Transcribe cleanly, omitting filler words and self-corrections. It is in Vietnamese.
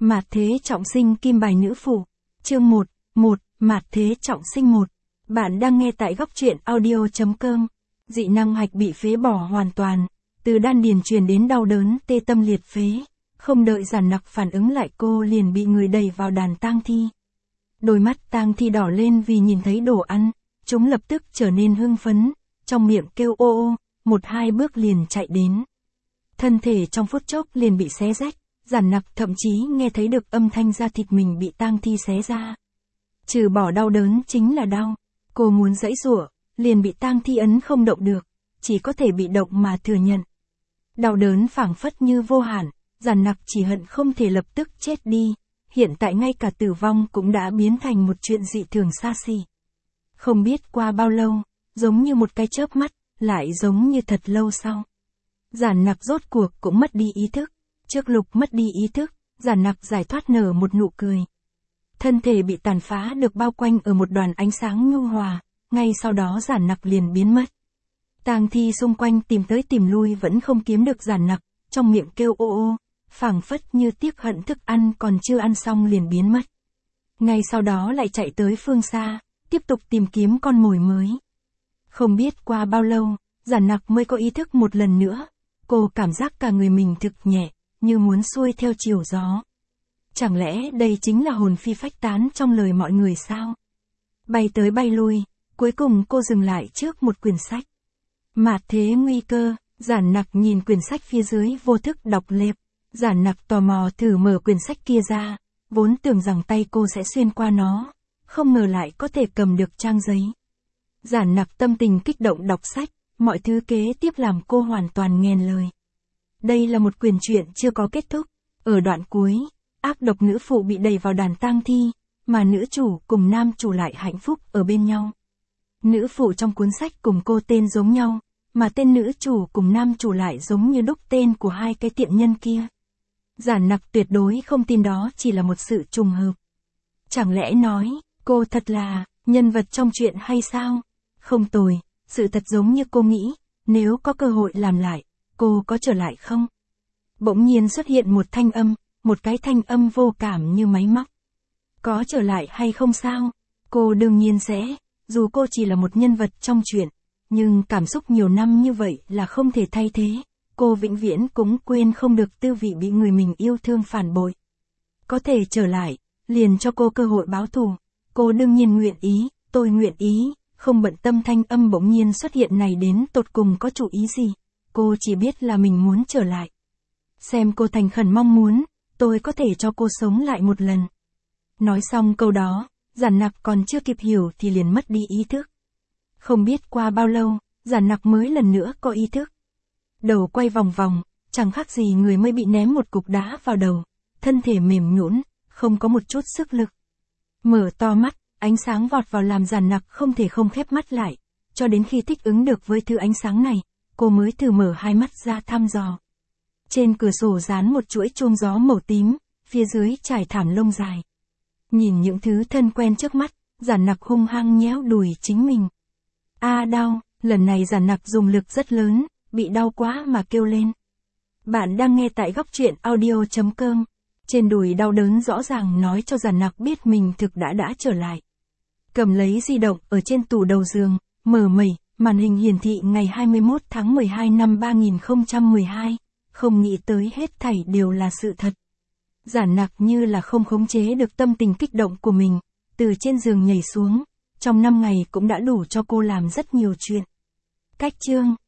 Mạt thế trọng sinh kim bài nữ phụ. Chương 1, Mạt thế trọng sinh 1. Bạn đang nghe tại góc truyện audio.com. Dị năng hạch bị phế bỏ hoàn toàn, từ đan điền truyền đến đau đớn tê tâm liệt phế. Không đợi Giản Nặc phản ứng lại cô liền bị người đẩy vào đàn tang thi. Đôi mắt tang thi đỏ lên vì nhìn thấy đồ ăn, chúng lập tức trở nên hưng phấn, trong miệng kêu ô ô, 1-2 bước liền chạy đến. Thân thể trong phút chốc liền bị xé rách, Giản Nặc thậm chí nghe thấy được âm thanh da thịt mình bị tang thi xé ra. Trừ bỏ đau đớn chính là đau, cô muốn giãy giụa, liền bị tang thi ấn không động được, chỉ có thể bị động mà thừa nhận. Đau đớn phảng phất như vô hạn, Giản Nặc chỉ hận không thể lập tức chết đi, hiện tại ngay cả tử vong cũng đã biến thành một chuyện dị thường xa xỉ. Không biết qua bao lâu, giống như một cái chớp mắt, lại giống như thật lâu sau. Giản Nặc rốt cuộc cũng mất đi ý thức. Trước lúc mất đi ý thức, Giản Nặc giải thoát nở một nụ cười. Thân thể bị tàn phá được bao quanh ở một đoàn ánh sáng nhu hòa, ngay sau đó Giản Nặc liền biến mất. Tang thi xung quanh tìm tới tìm lui vẫn không kiếm được Giản Nặc, trong miệng kêu ô ô, phảng phất như tiếc hận thức ăn còn chưa ăn xong liền biến mất. Ngay sau đó lại chạy tới phương xa, tiếp tục tìm kiếm con mồi mới. Không biết qua bao lâu, Giản Nặc mới có ý thức một lần nữa, cô cảm giác cả người mình thực nhẹ, như muốn xuôi theo chiều gió. Chẳng lẽ đây chính là hồn phi phách tán trong lời mọi người sao? Bay tới bay lui, cuối cùng cô dừng lại trước một quyển sách. Mạt thế nguy cơ, Giản Nặc nhìn quyển sách phía dưới vô thức đọc lẹp. Giản Nặc tò mò thử mở quyển sách kia ra, vốn tưởng rằng tay cô sẽ xuyên qua nó, không ngờ lại có thể cầm được trang giấy. Giản Nặc tâm tình kích động đọc sách, mọi thứ kế tiếp làm cô hoàn toàn nghẹn lời. Đây là một quyển truyện chưa có kết thúc, ở đoạn cuối, ác độc nữ phụ bị đẩy vào đàn tang thi, mà nữ chủ cùng nam chủ lại hạnh phúc ở bên nhau. Nữ phụ trong cuốn sách cùng cô tên giống nhau, mà tên nữ chủ cùng nam chủ lại giống như đúc tên của hai cái tiện nhân kia. Giản Nặc tuyệt đối không tin đó chỉ là một sự trùng hợp. Chẳng lẽ nói, cô thật là nhân vật trong truyện hay sao? Không tồi, sự thật giống như cô nghĩ, nếu có cơ hội làm lại, cô có trở lại không? Bỗng nhiên xuất hiện một thanh âm, một cái thanh âm vô cảm như máy móc. Có trở lại hay không sao? Cô đương nhiên sẽ, dù cô chỉ là một nhân vật trong truyện, nhưng cảm xúc nhiều năm như vậy là không thể thay thế. Cô vĩnh viễn cũng quên không được tư vị bị người mình yêu thương phản bội. Có thể trở lại, liền cho cô cơ hội báo thù. Cô đương nhiên nguyện ý, tôi nguyện ý, không bận tâm thanh âm bỗng nhiên xuất hiện này đến tột cùng có chủ ý gì. Cô chỉ biết là mình muốn trở lại. Xem cô thành khẩn mong muốn, tôi có thể cho cô sống lại một lần. Nói xong câu đó, Giản Nặc còn chưa kịp hiểu thì liền mất đi ý thức. Không biết qua bao lâu, Giản Nặc mới lần nữa có ý thức. Đầu quay vòng vòng, chẳng khác gì người mới bị ném một cục đá vào đầu, thân thể mềm nhũn, không có một chút sức lực. Mở to mắt, ánh sáng vọt vào làm Giản Nặc không thể không khép mắt lại, cho đến khi thích ứng được với thứ ánh sáng này, cô mới thử mở hai mắt ra thăm dò. Trên cửa sổ dán một chuỗi chuông gió màu tím, phía dưới trải thảm lông dài. Nhìn những thứ thân quen trước mắt, Giản Nặc hung hăng nhéo đùi chính mình. Đau, lần này Giản Nặc dùng lực rất lớn, bị đau quá mà kêu lên. Bạn đang nghe tại góc truyện audio.com. Trên đùi đau đớn rõ ràng nói cho Giản Nặc biết mình thực đã trở lại. Cầm lấy di động ở trên tủ đầu giường, mở mẩy, màn hình hiển thị ngày 21 tháng 12 năm 2012, không nghĩ tới hết thảy đều là sự thật. Giản Nặc như là không khống chế được tâm tình kích động của mình, từ trên giường nhảy xuống, trong 5 ngày cũng đã đủ cho cô làm rất nhiều chuyện. Cách chương